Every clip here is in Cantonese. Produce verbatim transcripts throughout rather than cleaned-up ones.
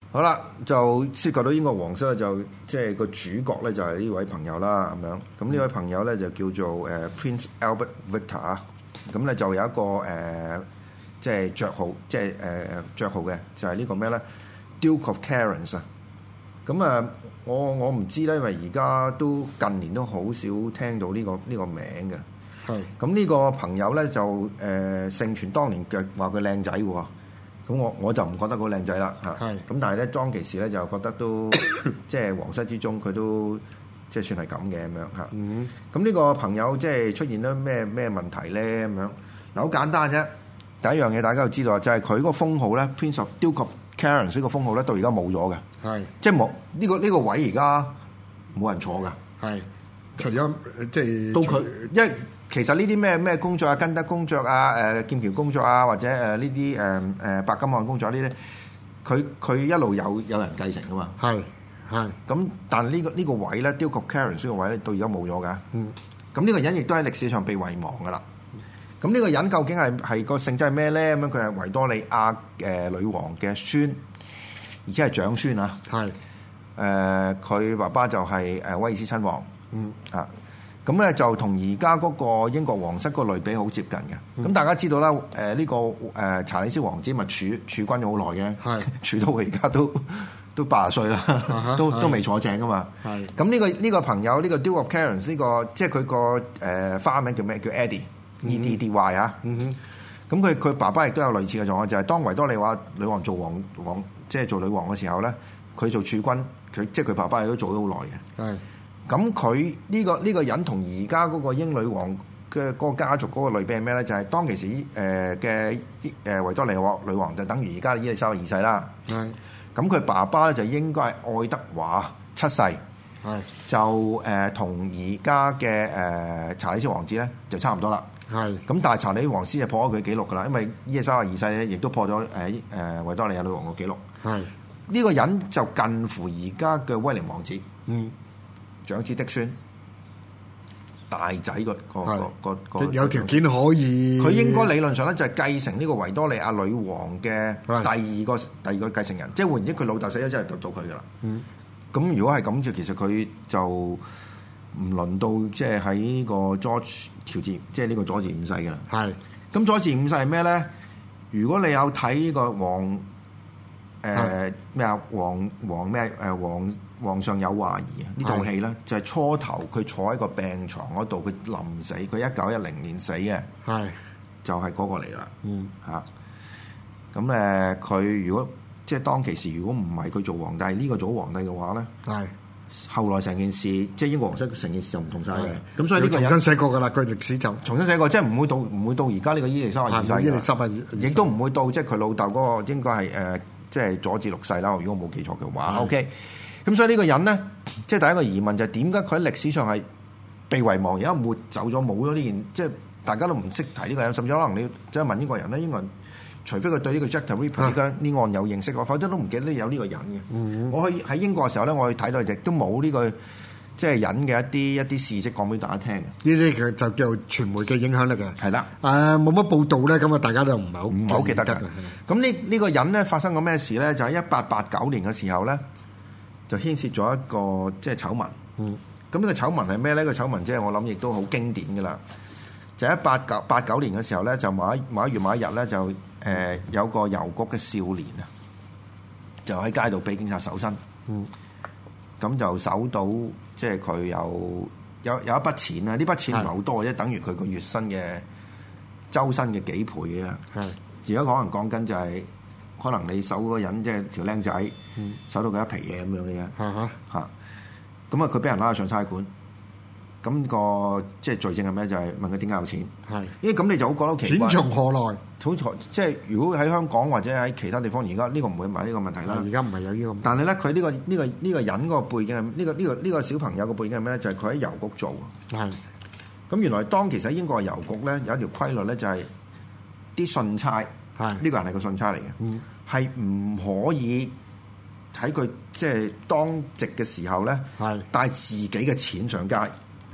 好啦，就涉及到英國皇室就即係個主角咧，就係呢位朋友啦，咁樣。咁呢位朋友咧就叫做誒 Prince Albert Victor 啊。咁咧就有一個誒，即係爵號，即係誒爵號嘅，就係呢個咩咧 Duke of Clarence 啊。咁啊，我我唔知咧，因為而家都近年都好少聽到呢個呢個名嘅。係。咁呢個朋友咧就誒盛傳當年嘅話佢靚仔喎。咁我我就唔覺得佢靚仔啦嚇，咁但係咧當其時咧就覺得都即係皇室之中佢都即係算係咁嘅咁樣嚇。咁呢、嗯、個朋友即係出現咗咩咩問題咧咁樣？嗱好簡單啫，第一樣嘢大家要知道就係佢嗰個封號咧 Prince of Duke of Clarence 呢個封號咧到而家冇咗嘅，係即係冇呢個呢、呢個位而家冇人坐㗎，係除咗即係到佢因為。其實呢啲咩咩公爵啊、根德公爵啊、誒劍橋公爵啊，或者誒呢啲誒誒白金漢公爵呢啲，佢佢一路有有人繼承噶嘛。係係。咁但係呢個呢個位咧 Duke of Clarence 呢個位咧，到而家冇咗㗎。嗯。咁呢個人亦都喺歷史上被遺忘㗎啦。咁呢個人究竟係係個性質係咩咧？咁樣佢係維多利亞誒女王嘅孫，而且係長孫啊。係。誒，佢爸爸就係誒威爾斯親王。嗯。啊。咁咧就同而家嗰個英國皇室個類比好接近嘅。咁、嗯、大家知道啦，誒、呃、呢、這個誒、呃、查理斯王子咪儲儲君咗好耐嘅，儲到佢而家都都八十歲啦，都都未坐正噶嘛。咁呢、這個呢、這個朋友呢、這個 Duke of Clarence 呢、這個即係佢個誒花名叫咩？叫 Eddie，E D D Y 啊。咁佢佢爸爸亦都有類似嘅狀況，就係、是、當維多利亞女王做王王即係做女王嘅時候咧，佢做儲君，佢即係佢爸爸亦都做咗好耐嘅。咁佢呢個呢、這個人同而家嗰個英女王嘅嗰個家族嗰個類比係咩咧？就係、是、當其時誒嘅誒維多利亞女王就等於而家伊麗莎白二世啦。係。咁佢爸爸咧就應該係愛德華七世。係。就誒同而家嘅誒查理斯王子咧就差唔多啦。係。咁但係查理王子就破咗佢記錄㗎啦，因為伊麗莎白二世咧亦都破咗誒誒維多利亞女王嘅記錄。係。呢、這個人就近乎而家嘅威廉王子。嗯。長子的孫，大仔個個個個有條件可以，佢應該理論上咧就係繼承呢個維多利亞女王嘅第二個第二個繼承人，即係換言之，佢老豆死咗之後就到佢噶啦。嗯，咁如果係咁就其實佢就唔輪到即係喺呢個 George 喬治，即係呢個佐治五世噶啦。係，咁佐治五世係咩咧？如果你有睇呢個王誒咩啊王王咩誒王。皇上有懷疑啊！呢套戲咧就係初頭佢坐喺個病床嗰度，佢臨死，佢一九一零年死嘅，係就係、是、嗰個嚟啦。嗯嚇，咁誒佢如果即係當其時，如果唔係佢做皇帝，呢、這個做皇帝嘅話咧，係後來成件事，即係英國皇室成件事就唔同晒嘅。咁所以呢個重新寫過㗎啦，佢歷史就重新寫過，即係唔會到唔會到而家呢個伊麗莎白二世，伊麗莎白亦都唔會到即係佢老豆嗰個應該係誒即係佐治六世啦。如果冇記錯嘅話 ，OK。咁所以呢個人咧，即係第一個疑問就係點解佢喺歷史上係被遺忘，而家抹走咗冇咗呢件，即係大家都唔識提呢個人，甚至可能你即係問英國人咧，英國人除非佢對呢個 Jack the Ripper 呢個呢案有認識，否則都唔記得有呢個人嘅。嗯、我去喺英國嘅時候咧，我去睇到亦都冇呢個即係人嘅一啲一啲事蹟講俾大家聽。呢啲就就叫傳媒嘅影響力嘅。係啦，誒冇乜報道咧，咁啊大家都唔係好唔係好記得㗎。咁呢呢個人咧發生過咩事咧？就喺一八八九年嘅時候咧。就牽涉咗一個即係醜聞，嗯，咁呢個醜聞係咩咧？個醜聞即係我諗亦都好經典㗎啦。就喺八九八九年嘅時候咧，就某一某一月某一日咧，就誒、呃、有個郵局嘅少年啊，就喺街度俾警察搜身，嗯，咁就搜到即係佢有有有一筆錢啊，呢筆錢唔係好多，即係等於佢個月薪嘅周薪嘅幾倍啊，係，而家可能講緊就係、是。可能你搜嗰個人即係條僆仔，搜到佢一皮嘢咁樣嘅嘢，嚇咁啊佢俾人拉去上差館，咁、那個即係罪證係咩？就係、是、問佢點解有錢，係，因為咁你就好覺得奇怪，錢從何來？好彩即係如果喺香港或者喺其他地方，而家呢個唔會問呢個問題啦。而家唔係有呢個問題，但係咧佢呢個呢、這個呢、這個人個背景係呢、這個呢、這個呢、這個小朋友個背景係咩咧？就係佢喺郵局做，係。咁原來當其實喺英國嘅郵局咧有一條規律咧，就係啲信差。呢、這個人係個信差嚟嘅，係、嗯、唔可以喺佢即係當值嘅時候咧，帶自己嘅錢上街。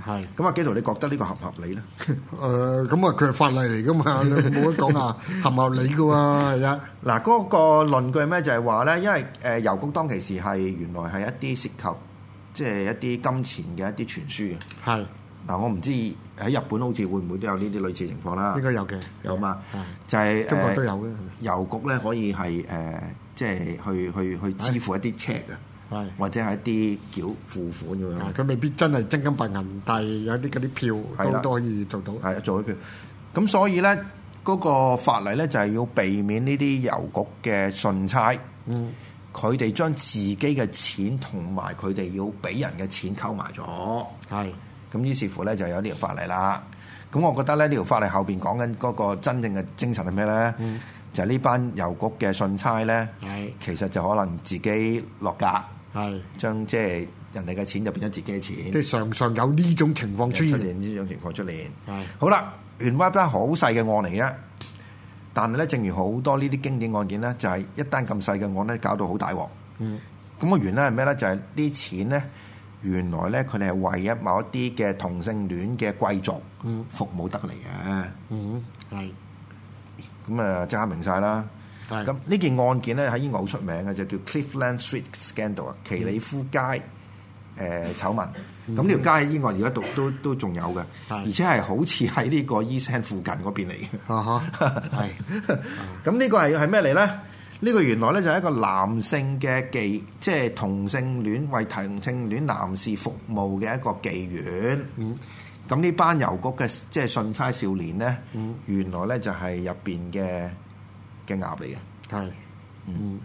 係。 咁啊，紀陶，你覺得呢個合唔合理咧？ 誒，咁啊，佢係法例嚟噶嘛，冇得講啊，合唔合理噶喎，係啊。 嗱，嗰個論據咩就係話咧，因為誒郵局當其時係原來係一啲涉及即係一啲金錢嘅一啲傳輸嘅。係。嗱，我唔知喺日本好似會唔會都有呢啲類似情況啦。 應該有嘅， 有嘛？就係中國都有嘅。 郵局咧可以係誒，即係去去去支付一啲 check 啊。係或者係一啲繳付款咁樣， 佢未必真係真金白銀，但係有啲嗰啲票都都可以做到。 係啊，做啲票。咁所以咧，嗰、那個法例咧就係要避免呢啲郵局嘅信差，嗯，佢哋將自己嘅錢同埋佢哋要俾人嘅錢溝埋咗。係。咁於是乎咧就有呢條法例啦。咁我覺得咧呢條法例後邊講緊嗰個真正嘅精神係咩咧？嗯，就係呢班郵局嘅信差咧，係其實就可能自己落格。係將即係人哋嘅錢就變咗自己嘅錢， 即係常常有呢種情況出現， 呢種情況出現。係好啦，原來一單好細嘅案嚟嘅，但係咧，正如好多呢啲經典案件咧，就係、是、一單咁細嘅案咧，搞到好大鑊。嗯，咁個原因係咩咧？就係、是、啲錢咧，原來咧佢哋係為一某一啲嘅同性戀嘅貴族服務得嚟嘅。嗯，係。咁啊，即刻明晒啦。咁呢件案件咧喺英國好出名嘅，就叫 Cleveland Street Scandal 啊，奇里夫街誒、呃、醜聞。咁呢條街喺英國而家都都都仲有嘅，而且係好似喺呢個 East End 附近嗰邊嚟嘅。啊哈，係。咁呢個係係咩嚟咧？呢、呢個原來咧就係一個男性嘅妓，即係同性戀為同性戀男士服務嘅一個妓院。嗯。咁呢班郵局嘅即係信差少年咧，嗯、原來咧就係入邊嘅。嘅鴨嚟嘅，係，嗯，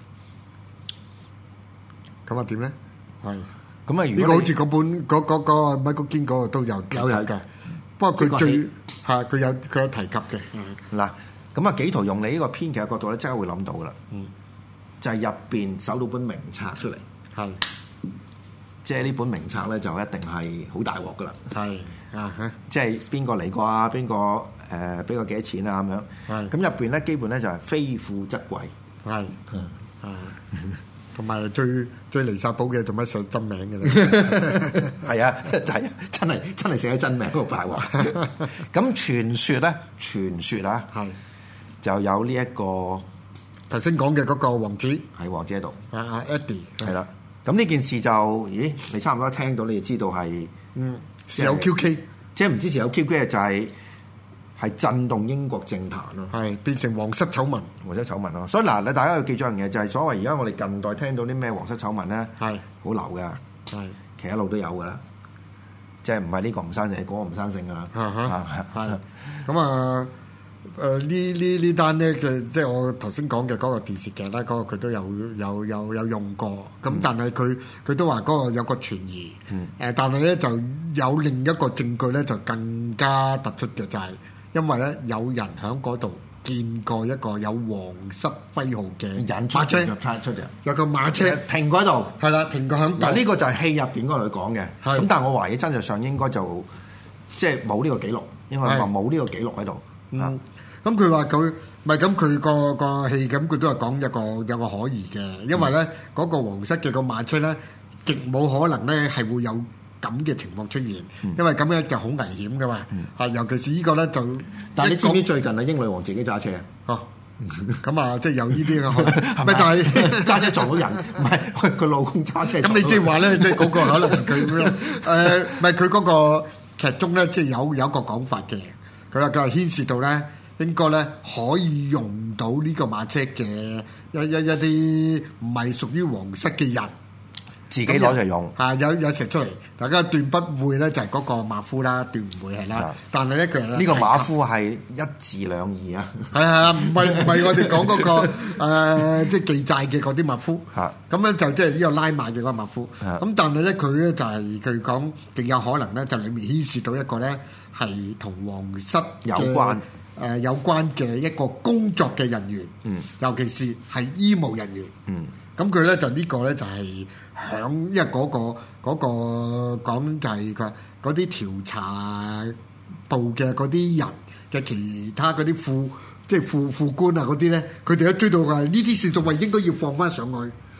咁啊點咧？係， 咁啊， 呢個好似嗰本嗰嗰個米高堅嗰個都有有有嘅，不過佢最係佢有佢有提及嘅。 嗱，咁啊紀陶用你呢個編劇嘅角度咧，即刻會諗到噶啦，嗯，就係入邊搜到本名冊出嚟，係，即係呢本名冊咧就一定係好大鑊噶啦，係。啊嚇！即係邊個嚟過啊？邊個誒俾過幾多錢啊？咁樣係咁入邊咧，基本咧就係非富則貴係啊， 同埋最最離曬譜嘅，做乜寫真名嘅咧？ 係啊，係真係真係寫咗真名嗰個大鑊。咁傳說咧，傳說啊，係就有呢一個頭先講嘅嗰個王子係王子喺度啊啊 Eddie 係啦。咁呢件事就咦？你差唔多聽到，你就知道係嗯。 有 Q K， 即係唔支持有 Q K 嘅就係係震動英國政壇咯， 係變成皇室醜聞， 皇室醜聞咯。所以嗱，你大家要記住一樣嘢，就係所謂而家我哋近代聽到啲咩皇室醜聞咧，係好流㗎，係其實一路都有㗎啦，即係唔係呢個唔生性，嗰個唔生性㗎啦， 係咁啊。誒呢呢呢單咧嘅，即係我頭先講嘅嗰個電視劇咧，嗰、嗰個佢都有有有有用過。咁、嗯、但係佢佢都話嗰個有個存疑。誒、嗯，但係咧就有另一個證據咧，就更加突出嘅，就係因為咧有人喺嗰度見過一個有皇室徽號嘅馬車出嚟，有個馬車停過喺度， 係啦，停過喺。 但係呢個就係戲入邊嗰度講嘅。咁但係我懷疑真實上應該就即係冇呢個記錄，應該話冇呢個記錄喺度。 嗯，咁佢話佢唔係咁，佢個個戲咁，佢都係講一個有個可疑嘅，因為咧嗰、嗯、個皇室嘅個馬車咧，極冇可能咧係會有咁嘅情況出現，嗯、因為咁樣就好危險噶嘛。啊、嗯，尤其是個呢個咧就， 但係你知唔知最近啊英女王自己揸車啊？哦， 咁啊，即係有呢啲嘅，係咪？但係揸車撞到人，唔係佢老公揸車。 咁你即係話咧，即係嗰個可能佢誒，唔係佢嗰個劇中咧，即係有有一個講法嘅。佢話佢係牽涉到咧，應該咧可以用到呢個馬車嘅一一一啲唔係屬於皇室嘅人， 自己攞嚟用。 係有有成出嚟，大家斷不會咧就係嗰個馬夫啦，斷唔會係啦。但係咧佢呢個馬夫係一字兩義啊。 係啊，唔係唔係我哋講嗰個誒，即係記債嘅嗰啲馬夫。係咁樣就即係呢個拉馬嘅嗰個馬夫。咁但係咧佢咧就係佢講極有可能咧，就裡面牽涉到一個咧。係同皇室有關誒、 呃、有關嘅一個工作嘅人員，嗯，尤其是係醫務人員，嗯，咁佢咧就呢個咧就係響，因為嗰個嗰個講就係佢嗰啲調查部嘅嗰啲人嘅其他嗰啲副即係副副官啊嗰啲咧，佢哋都追到話呢啲事仲係應該要放翻上去。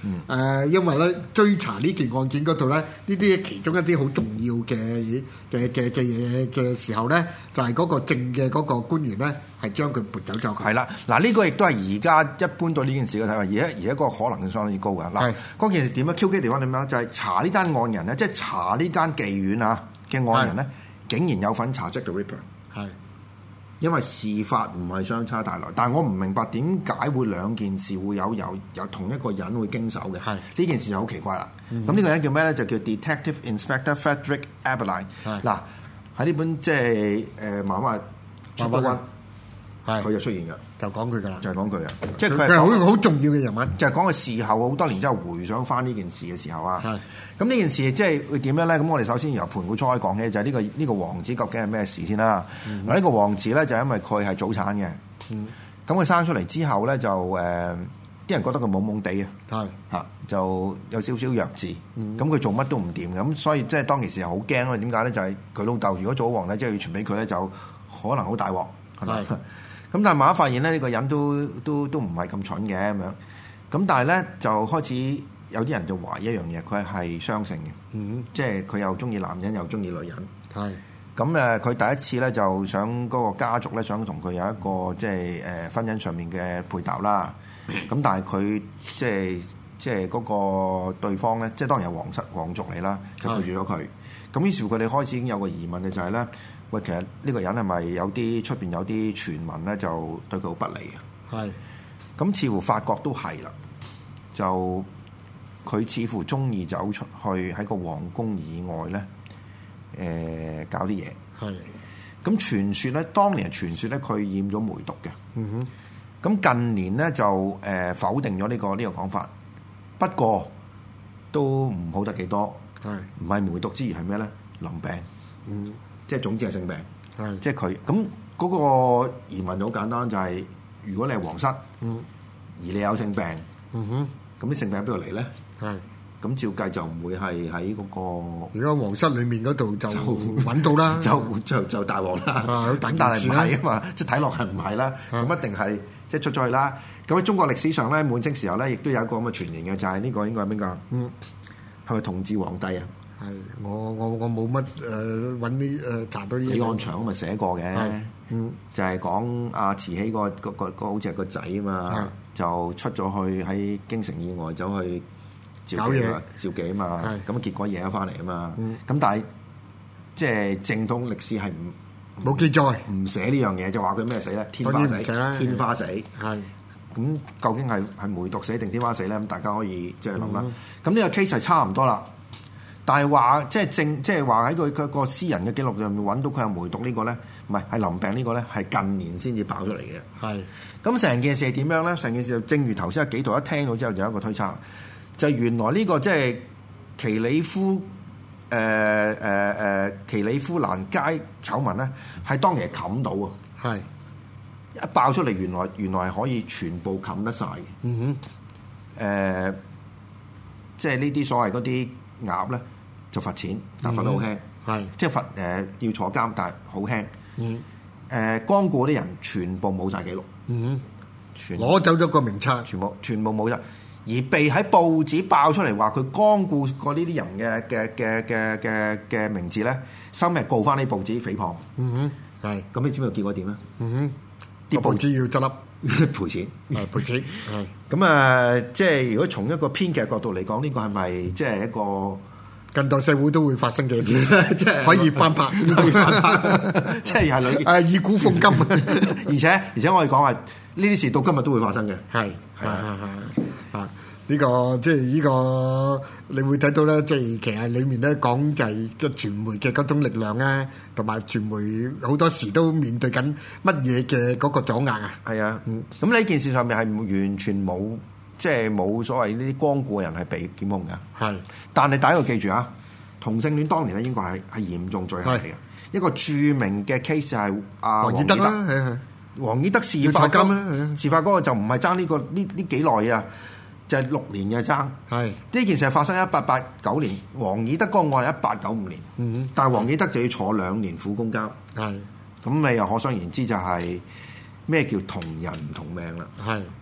嗯呃、因為咧追查呢件案件嗰度咧，呢啲其中一啲好重要嘅嘅嘅嘅嘢嘅時候咧，就係、是、嗰個正嘅嗰個官員咧，係將佢撥走咗。 係啦，嗱呢、這個亦都係而家一般對呢件事嘅睇法，而家而家個可能性相當之高㗎。嗱，嗰件事點樣 Q K 地方點樣？就係、是、查呢單案人咧，即係查呢間妓院啊嘅案人咧，竟然有份查 Jack the Ripper。係。因為事發唔係相差大來，但係我唔明白點解會兩件事會有有有同一個人會經手嘅。係呢件事就好奇怪啦。咁呢、嗯、個人叫咩咧？就叫 Detective Inspector Frederick Eberlein。嗱喺呢本即係誒漫畫出版軍，係佢就出現㗎，就講佢㗎啦，就係講佢啊。即係佢係好好重要嘅人物，就係講佢事後好多年之後回想翻呢件事嘅時候啊。係咁呢件事即係會點樣咧？咁我哋首先由盤古初開講起，就係、是、呢、這個呢、這個王子究竟係咩事先啦。嗱、嗯，呢個王子咧就因為佢係早產嘅，咁佢、嗯、生出嚟之後咧就誒，啲、呃、人覺得佢懵懵地啊，係嚇就有少少弱智，咁佢、嗯、做乜都唔掂，咁所以即係當其時係好驚咯。點解咧？就係、是、佢老豆如果做咗皇帝，即、就、係、是、要傳俾佢咧，就可能好大鑊，係咪？咁但係慢慢發現咧，呢、這個人都都都唔係咁蠢嘅咁樣，咁但係咧就開始。有啲人就懷疑一樣嘢，佢係雙性嘅，嗯、即係佢又中意男人又中意女人。係咁誒，佢第一次咧就想嗰個家族咧想同佢有一個即係誒婚姻上面嘅配搭啦。咁、嗯、但係佢即係即係嗰個對方咧，即係當然係皇室皇族嚟啦，就拒絕咗佢。咁是於是乎佢哋開始已經有個疑問嘅就係、是、咧，喂，其實呢個人係咪有啲出邊有啲傳聞咧，就對佢好不利啊？係咁是，似乎發覺都係啦，就。佢似乎中意走出去喺個皇宮以外咧，誒、呃、搞啲嘢。係咁傳說咧，當年傳說咧，佢染咗梅毒嘅。嗯哼。咁近年咧就誒、呃、否定咗呢、這個呢、這個講法。不過都唔好得幾多。係唔係梅毒之餘係咩咧？淋病。嗯。即係總之係性病。係是。即係佢咁嗰個疑問就好簡單，就係、是、如果你係皇室，嗯，而你有性病，嗯哼，咁啲性病喺邊度嚟咧？係，咁照計就唔會係喺嗰個。如果皇室裏面嗰度就揾到啦，就就就大鑊啦。咁但係唔係啊嘛，即係睇落係唔係啦。咁一定係即係出咗去啦。咁喺中國歷史上咧，滿清時候咧，亦都有一個咁嘅傳言嘅，就係呢個應該係邊個？嗯，係咪同治皇帝啊？係，我我我冇乜誒揾啲誒查到啲。李岸祥咪寫過嘅，嗯，就係講阿慈禧個個個個好似係個仔啊嘛，就出咗去喺京城以外走去。搞嘢召妓啊嘛，咁結果贏咗翻嚟啊嘛，咁、嗯、但係即係正統歷史係唔冇記載，唔寫呢樣嘢，就話佢咩死咧？天花死，天花死，係咁究竟係係梅毒死定天花死咧？咁大家可以即係諗啦。咁呢、嗯、個 case 係差唔多啦，但係話即係正即係話喺佢佢個私人嘅記錄上面揾到佢有梅毒個呢個咧，唔係係淋病個呢個咧，係近年先至爆出嚟嘅。係咁成件事係點樣咧？成件事就正如頭先阿紀陶一聽到之後就有一個推測。就原來呢個即係奇里夫誒誒誒奇里夫蘭街醜聞咧，係當其係冚到啊！係一爆出嚟，原來原來係可以全部冚得晒嘅。嗯哼，誒、呃，即係呢啲所謂嗰啲鴨咧，就罰錢，但罰得好輕。係、嗯、即係罰誒、呃、要坐監，但係好輕。嗯，誒、呃，光顧啲人全部冇晒記錄。嗯哼，全攞走咗個名冊，全部全部冇晒。而被喺報紙爆出嚟話佢光顧過呢啲人嘅嘅嘅嘅嘅嘅名字咧，收尾告翻啲報紙誹謗。嗯哼，係。咁你知唔知結果點咧？嗯哼，啲報紙要執笠賠錢，係賠錢。係。咁啊，即係如果從一個編劇角度嚟講，呢、這個係咪即係一個近代社會都會發生嘅片？即係可以翻拍，可以翻拍，即係係女誒以古諷今。而且而且我哋講話呢啲事到今日都會發生嘅。係係係係。啊！呢、這個即係呢個，你會睇到咧，即係其實裡面咧講就係個傳媒嘅嗰種力量咧，同埋傳媒好多時都面對緊乜嘢嘅嗰個阻壓啊！係啊，咁呢、嗯、件事上面係完全冇，即係冇所謂呢啲光顧嘅人係被檢控㗎。係是，但係大家要記住啊，同性戀當年咧應該係係嚴重罪行嚟嘅。是一個著名嘅 case 係阿黃義德啦，係係黃義德事發金事發嗰個就唔係爭呢個呢呢幾耐啊！就係六年嘅爭，係呢是件事係發生喺一八八九年，黃義德嗰個案係一八九五年，嗯、哼但係黃義德就要坐兩年苦工監，係咁是你又可想而知就係咩叫同人唔同命啦，係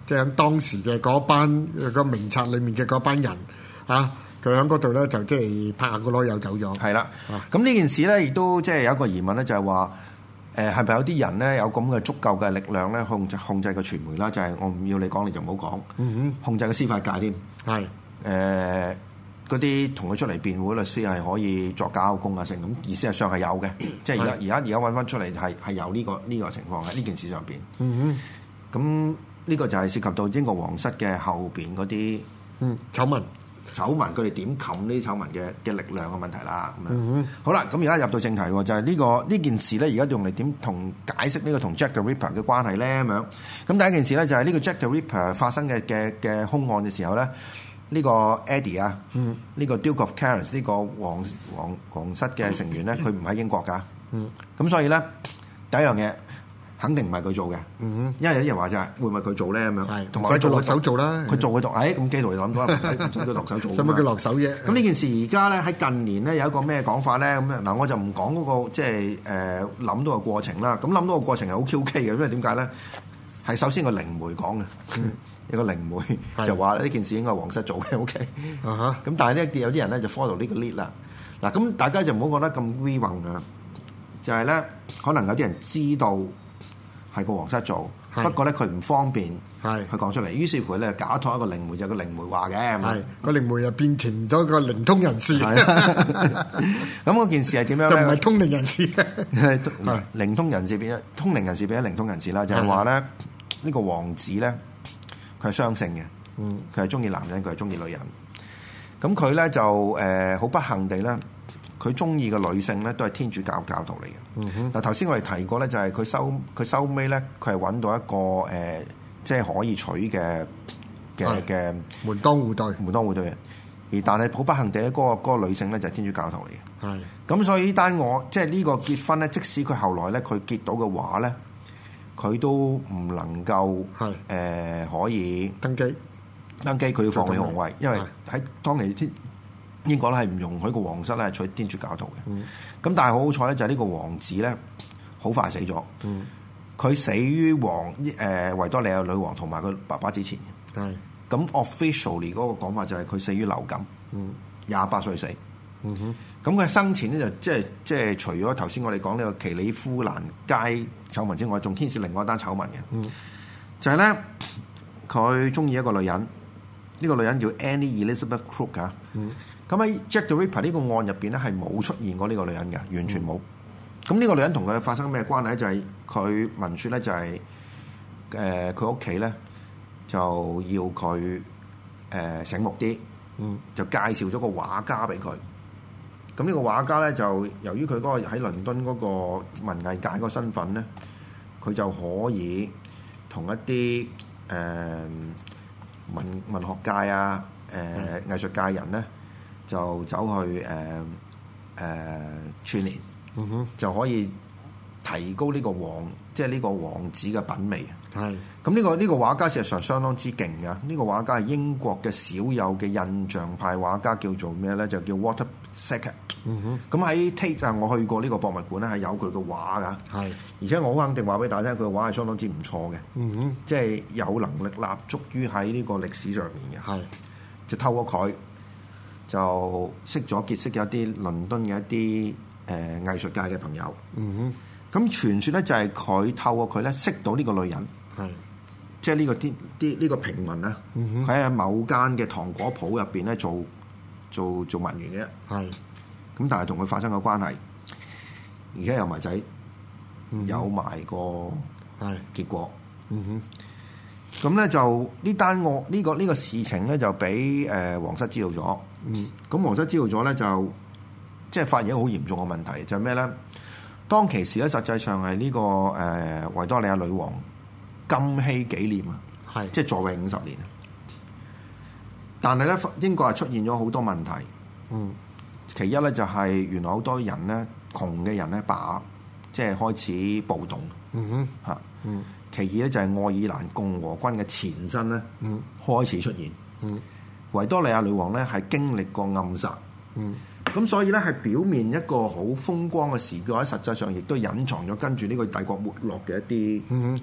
即係喺當時嘅嗰班個名冊裡面嘅嗰班人啊，佢喺嗰度咧就即係拍下個籮柚走咗。 係啦，咁呢件事咧亦都即係有一個疑問咧，就係話誒係咪有啲人咧有咁嘅足夠嘅力量咧控制控制個傳媒啦？就係、是、我唔要你講你就唔好講，嗯、哼控制個司法界添。係誒嗰啲同佢出嚟辯護律師係可以作假口供啊，成咁，而事實上係有嘅，即係而家而家而家揾翻出嚟係係有呢、這個呢、這個情況喺呢件事上邊。嗯哼，咁呢個就係涉及到英國皇室嘅後邊嗰啲嗯醜聞。醜聞佢哋點冚呢啲醜聞嘅嘅力量嘅問題啦，咁樣、嗯、好啦，咁而家入到正題喎，就係、是、呢、這個呢件事咧，而家用嚟點同解釋呢個同 Jack the Ripper 嘅關係咧咁樣。咁第一件事咧就係呢個 Jack the Ripper 發生嘅嘅嘅兇案嘅時候咧，呢、這個 Eddie 啊，呢、嗯、個 Duke of Clarence 呢個皇皇皇室嘅成員咧，佢唔喺英國㗎，咁、嗯、所以咧第一樣嘢。肯定唔係佢做嘅，嗯、因為有啲人話就係會唔會佢做咧咁樣，同埋佢做落手做啦。佢做佢讀，哎咁基佬就諗到啦，唔使佢落手做。使乜佢落手啫？咁呢件事而家咧喺近年咧有一個咩講法咧？咁嗱我就唔講嗰個即係誒諗到個過程啦。咁諗到個過程係好 Q K 嘅，因為點解咧？係首先個靈媒講嘅，嗯、一個靈媒就話呢件事應該係皇室做嘅。O K，咁但係咧有啲人咧就 follow 呢個 lead 啦。嗱咁大家就唔好覺得咁 we 混啊，就係、是、咧可能有啲人知道。係個皇室做，不過咧佢唔方便去講出嚟，於是乎咧假託一個靈媒，就個靈媒話嘅，係個靈媒又變成咗個靈通人士。咁嗰件事係點樣咧？就唔係通靈人士，係靈通人士變咗通靈人士變咗靈通人士啦。就係話咧呢個王子咧，佢係雙性嘅，嗯，佢係中意男人，佢係中意女人。咁佢咧就誒好不幸地咧。佢中意嘅女性咧，都係天主教教徒嚟嘅。嗱頭先我哋提過咧，就係佢收佢收尾咧，佢係揾到一個誒、呃，即係可以娶嘅嘅嘅門當戶對門當戶對嘅。而但係好不幸地咧，嗰、嗰個嗰個女性咧就係天主教徒嚟嘅。係咁，所以呢單我即係呢個結婚咧，即使佢後來咧佢結到嘅話咧，佢都唔能夠係誒、呃、可以登基登基，佢要放棄皇位，因為喺當年天。英國咧係唔容許個皇室咧娶天主教徒嘅，咁、嗯、但係好好彩咧，就係呢個王子咧好快死咗，佢、嗯、死於王誒、呃、維多利亞女王同埋佢爸爸之前。係咁 officially 嗰個講法就係佢死於流感，廿八歲死。嗯哼，咁佢生前咧就即係即係除咗頭先我哋講呢個奇里夫蘭街醜聞之外，仲牽涉另外一單醜聞嘅，嗯、就係咧佢中意一個女人，呢、呢個女人叫 Annie Elizabeth Crook 啊。嗯咁喺 Jack the Ripper 呢個案入邊咧，係冇出現過呢個女人嘅，完全冇。咁呢、嗯、個女人同佢發生咩關係咧？就係佢聞説咧，就係誒佢屋企咧就要佢誒、呃、醒目啲，嗯，就介紹咗個畫家俾佢。咁呢個畫家咧就由於佢嗰個喺倫敦嗰個文藝界嗰個身份咧，佢就可以同一啲誒、呃、文文學界啊、誒、呃、藝術界人咧。就走去誒誒、呃呃、串聯，嗯、哼就可以提高呢個王，即係呢個王子嘅品味。係咁呢個呢、呢個畫家事實上相當之勁㗎。呢、呢個畫家係英國嘅少有嘅印象派畫家，叫做咩咧？就叫 Walter Sackett。咁喺 Tate 啊，我去過呢個博物館咧，係有佢嘅畫㗎。係而且我好肯定話俾大家聽，佢嘅畫係相當之唔錯嘅。嗯哼，即係有能力立足於喺呢個歷史上面嘅。係就透過佢。就識咗結識咗一啲倫敦嘅一啲誒、呃、藝術界嘅朋友。嗯哼，咁傳説咧就係佢透過佢咧識到呢個女人，係即係呢個啲啲呢個平民啊。佢喺、嗯、某間嘅糖果鋪入邊咧做做做文員嘅。係咁，但係同佢發生個關係，而且有埋仔，嗯、哼有埋個係結果。嗯哼。咁咧就呢單案呢、呢個呢、呢個事情咧就俾誒、呃、皇室知道咗。嗯，咁皇室知道咗咧就即係發現一個好嚴重嘅問題，就係咩咧？當其時咧，實際上係呢、呢個誒、呃、維多利亞女王金禧紀念啊，係是即係在位五十年。但係咧，英國係出現咗好多問題。嗯，其一咧就係原來好多人咧窮嘅人咧把即係開始暴動。嗯哼，嚇，嗯。其二咧就係愛爾蘭共和軍嘅前身咧，嗯、開始出現。嗯、維多利亞女王咧係經歷過暗殺，咁、嗯、所以咧係表面一個好風光嘅時代，喺實際上亦都隱藏咗跟住呢個帝國沒落嘅一啲、嗯、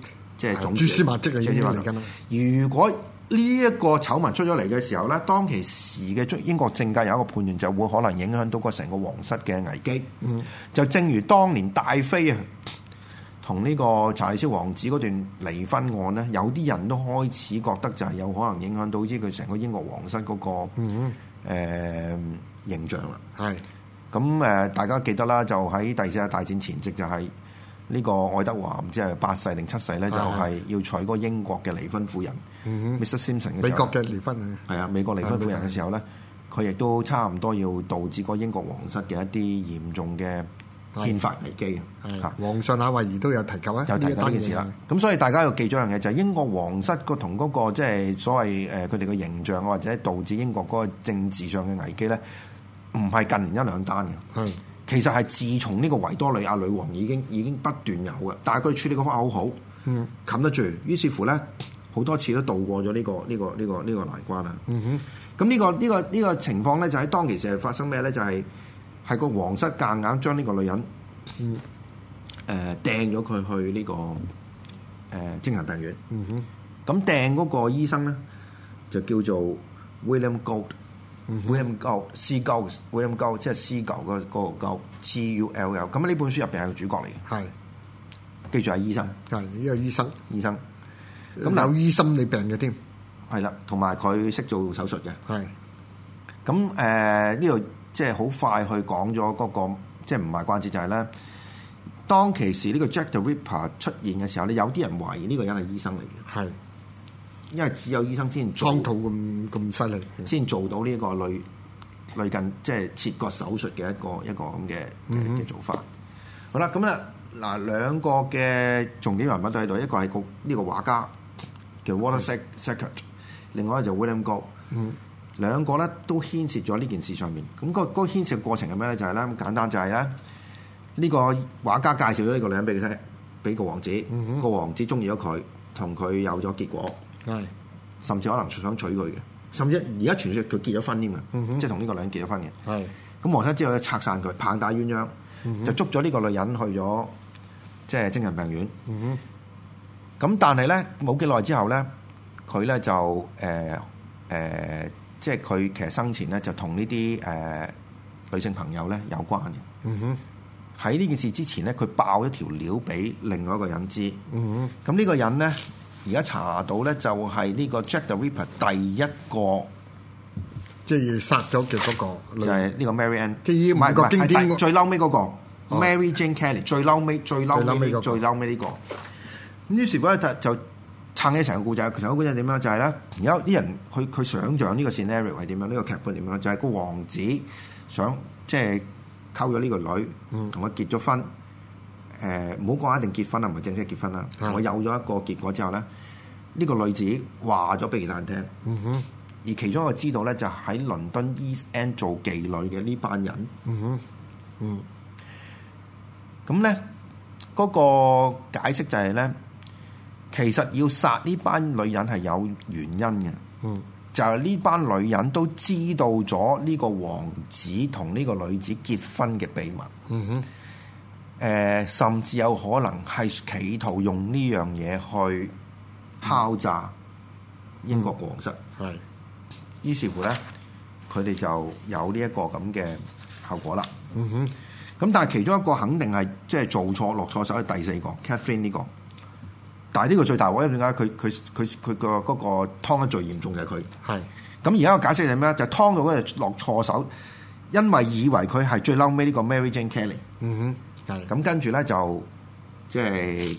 即係種蛛絲馬跡嘅已經嚟緊啦。 如果呢一個醜聞出咗嚟嘅時候咧，當其時嘅英國政界有一個判斷，就會可能影響到個成個皇室嘅危機。嗯，就正如當年戴妃啊同呢個查理斯王子嗰段離婚案咧，有啲人都開始覺得就係有可能影響到呢個成個英國皇室嗰、那個誒、嗯呃、形象啦。係咁誒，大家記得啦，就喺第四次大戰前夕就係、是。呢個愛德華唔知係八世定七世咧，就係要娶嗰個英國嘅離婚婦人 Missus Simpson 嘅時候， 美國嘅離婚係啊，美國離婚婦人嘅時候咧，佢亦都差唔多要導致個英國皇室嘅一啲嚴重嘅憲法危機啊！ 皇上夏威夷都有提及啊， 有提及呢件事啦。咁所以大家要記咗一樣嘢，就係、是、英國皇室個同嗰個即係所謂誒佢哋嘅形象或者導致英國嗰個政治上嘅危機咧，唔係近年一兩單嘅。其實係自從呢個維多利亞女王已經已經不斷有嘅，但係佢處理嗰方法好好，嗯，冚得住，於是乎咧好多次都渡過咗呢、這個呢、這個呢、這個呢、這個難關啦。嗯哼，咁呢、這個呢、這個呢、這個情況咧就喺當其時係發生咩咧？就係、是、係個皇室夾硬將呢個女人，嗯，誒掟咗佢去呢、這個誒、呃、精神病院。嗯哼，咁掟嗰個醫生咧就叫做 William Gould。William Gould，C Gould，William Gould，即係 C 舊嗰嗰個 G U L L。咁呢本書入邊係個主角嚟嘅，係記住係醫生， 係呢個醫生， 醫生咁有醫心理病嘅添， 係啦，同埋佢識做手術嘅， 係咁誒呢度即係好快去講咗嗰個，即係唔係關節就係咧，當其時呢個 Jack the Ripper 出現嘅時候咧，有啲人懷疑呢個人係醫生嚟嘅，係。因為只有醫生先倉肚咁咁犀利， 先做到呢個類類近即係切割手術嘅一個一個咁嘅嘅做法。好啦，咁啊嗱兩個嘅重點人物都喺度，一個係個呢個畫家叫 Walter Sickert，另外一個就 William Gould。嗯，兩個咧都牽涉咗呢件事上面。咁、嗰個嗰、嗰個牽涉嘅過程係咩咧？就係、是、咧咁簡單，就係咧呢個畫家介紹咗呢個女人俾佢聽，俾個王子，嗯、個王子中意咗佢，同佢有咗結果。係，甚至可能想娶佢嘅，甚至而家傳説佢結咗婚添嘅，嗯、即係同呢個女人結咗婚嘅。係，咁皇室之後咧拆散佢，棒打鴛鴦，嗯、就捉咗呢個女人去咗即係精神病院。咁、嗯、但係咧冇幾耐之後咧，佢咧就誒誒、呃呃，即係佢其實生前咧就同呢啲誒女性朋友咧有關嘅。嗯喺呢件事之前咧，佢爆一條料俾另外一個人知。咁、嗯、呢個人咧。而家查到咧，就係呢個 Jack the Ripper 第一個， 即係殺咗嘅嗰個， 就係呢個 Mary Ann， 唔係個經典最嬲尾嗰個、哦、Mary Jane Kelly， 最嬲尾最嬲尾最嬲尾呢個。咁於是乎咧就撐起成個故仔，成個故仔點樣？就係咧，而家啲人佢佢想像呢個 scenario 係點樣？呢、呢個劇本點樣？就係、係、個王子想即係溝咗呢個女，同佢結咗婚。誒唔好講一定結婚啦，唔係正式結婚啦。我有咗一個結果之後咧，呢、呢個女子話咗俾其他人聽。嗯哼。而其中一個知道咧，就喺倫敦 East End 做妓女嘅呢班人。嗯哼。嗯。咁咧，嗰、嗰個解釋就係咧，其實要殺呢班女人係有原因嘅。嗯。就係呢班女人都知道咗呢個王子同呢個女子結婚嘅秘密。嗯哼。誒、呃，甚至有可能係企圖用呢樣嘢去敲詐英國皇室。係、嗯，於是乎咧，佢哋就有呢一個咁嘅後果啦。嗯哼，咁但係其中一個肯定係即係做錯落錯手係第四個 Catherine 呢、這個，但係呢個最大鑊，因為點解佢佢佢佢個嗰個劏得最嚴重嘅係佢。係，咁而家個解釋係咩？就係、是、劏到嗰隻落錯手，因為以為佢係最嬲尾呢個 Mary Jane Kelly。嗯哼。係咁跟住咧就即係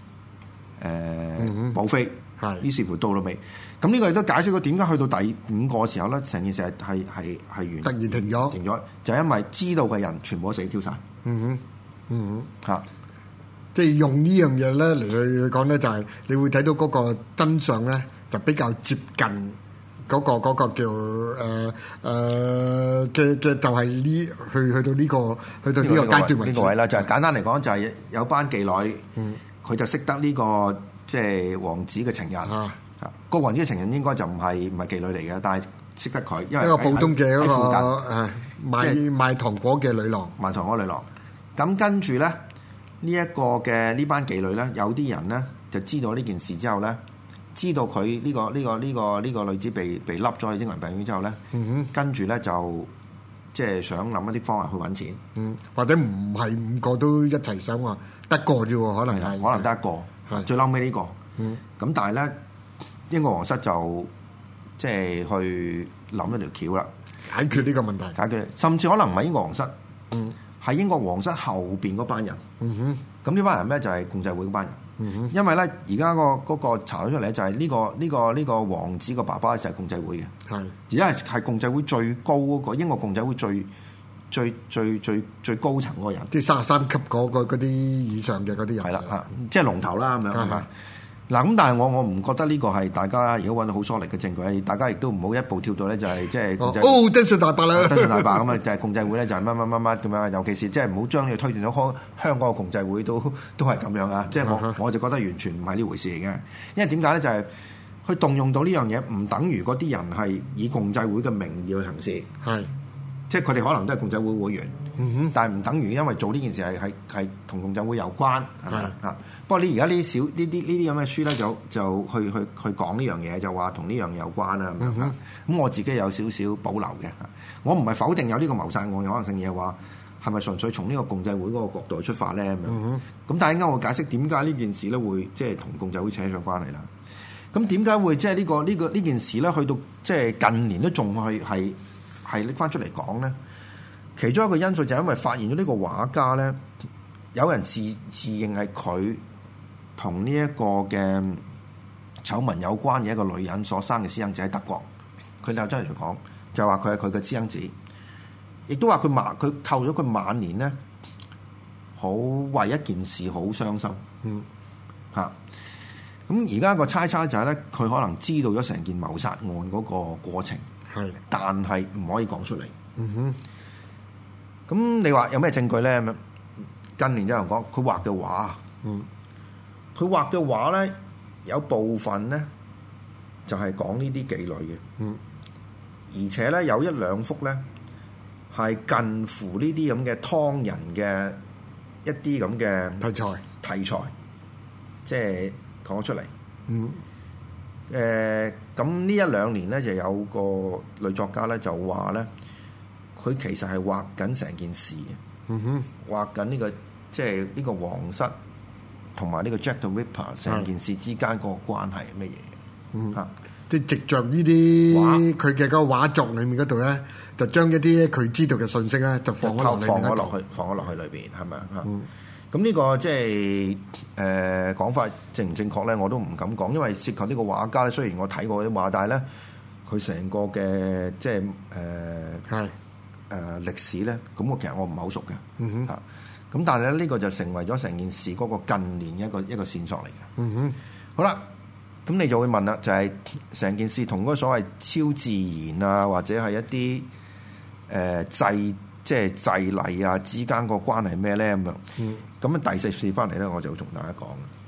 誒保飛，係於是乎到到尾，咁呢個亦都解釋咗點解去到第五個時候咧，成件事係係係係完，突然停咗，停咗就係、因為知道嘅人全部都死 Q 晒。嗯哼，嗯哼，嚇，即係用呢樣嘢咧嚟去講咧，就係你會睇到嗰個真相咧，就比較接近。嗰、那個那個叫誒誒嘅嘅就係呢去去到呢、這個去到呢個階段為止呢、這個位啦，就係、是、簡單嚟講就係有班妓女，佢、嗯、就識得呢、這個即係、就是、王子嘅情人啊，個王子嘅情人應該就唔係唔係妓女嚟嘅，但係識得佢，因為一個普通嘅一個誒賣、就是、賣糖果嘅女郎，賣糖果女郎。咁跟住咧呢一、這個嘅呢班妓女咧，有啲人咧就知道呢件事之後咧，知道佢呢、呢個呢、呢個呢、呢個呢、呢個女子被被笠咗去英文病院之後咧， 嗯哼， 跟住咧就即係想諗一啲方法去揾錢， 嗯，或者唔係五個都一齊想話得個啫喎，可能係， 可能得一個， 係最嬲尾呢個， 嗯， 咁但係咧英國皇室就即係去諗一條橋啦， 解決呢個問題， 解決，甚至可能唔係英國皇室， 嗯， 係英國皇室後邊嗰班人， 嗯哼， 咁呢班人咧就係共濟會嗰班人。 嗯哼， 因為咧，而家個嗰個查咗出嚟咧，就係呢個呢個呢個王子個爸爸就係共濟會嘅， 係而家係係共濟會最高嗰個英國共濟會最最最最最高層嗰個人， 即係三十三級嗰個嗰啲以上嘅嗰啲人， 係啦嚇，即係龍頭啦咁樣係係嘛？嗱咁，但係我我唔覺得呢個係大家如果揾到好疏離嘅證據，大家亦都唔好一步跳到咧就係即係共濟會哦，真相大白啦， 真相大白咁啊！就係共濟會咧就係乜乜乜乜咁樣，尤其是即係唔好將呢個推斷到香香港嘅共濟會都都係咁樣啊！即係我我就覺得完全唔係呢回事嚟嘅，因為點解咧就係、是、佢動用到呢樣嘢，唔等於嗰啲人係以共濟會嘅名義去行事， 係即係佢哋可能都係共濟會會員， 嗯哼， 但係唔等於因為做呢件事係係係同共濟會有關係咪係啊？不過你而家呢啲小呢啲呢啲咁嘅書咧，就就去去去講呢樣嘢，就話同呢樣有關啦咁樣。咁、嗯、我自己有少少保留嘅，我唔係否定有呢個謀殺案嘅可能性，嘢話係咪純粹從呢個共濟會嗰個角度去出發咧咁樣。咁、嗯、但係啱啱我解釋點解呢件事咧會即係同共濟會扯上關係啦。咁點解會即係呢個呢、這個呢件事咧去到即係近年都仲係係係拎翻出嚟講咧？其中一個因素就係因為發現咗呢個畫家咧，有人自自認係佢同呢一個嘅醜聞有關嘅一個女人所生嘅私生子喺德國，佢就真係嚟講，就話佢係佢嘅私生子，亦都話佢晚佢扣咗佢晚年咧，好為一件事好傷心，嗯嚇。咁而家個猜測就係咧，佢可能知道咗成件謀殺案嗰個過程，係，但係唔可以講出嚟。嗯哼。咁你話有咩證據咧？咁近年有人講佢畫嘅畫，嗯，佢畫嘅畫咧有部分咧就係講呢啲妓女嘅，嗯，而且咧有一兩幅咧係近乎呢啲咁嘅湯人嘅一啲咁嘅題材題材，即係講咗出嚟，嗯，誒咁呢一兩年咧就有個女作家咧就話咧。佢其實係畫緊成件事嘅，嗯哼，畫緊呢個即係呢個皇室同埋呢個 Jack the Ripper 成件事之間個關係係乜嘢？嗯嚇，即係藉着呢啲佢嘅嗰個畫作裡面嗰度咧，就將一啲佢知道嘅信息咧，就放咗落放咗落去，放咗落去裏邊係咪啊？嚇，咁呢個即係誒講法正唔正確咧？我都唔敢講，因為涉及呢個畫家咧。雖然我睇過啲畫，但係咧佢成個嘅即係誒係。誒、呃、歷史咧，咁我其實我唔係好熟嘅，嚇、嗯，咁、啊、但係咧呢、這個就成為咗成件事嗰個近年一個一個線索嚟嘅。嗯哼，好啦，咁你就會問啦，就係、是、成件事同嗰個所謂超自然啊，或者係一啲誒、呃、祭即係祭禮啊之間個關係咩咧咁樣？嗯，咁啊第四次翻嚟咧，我就同大家講。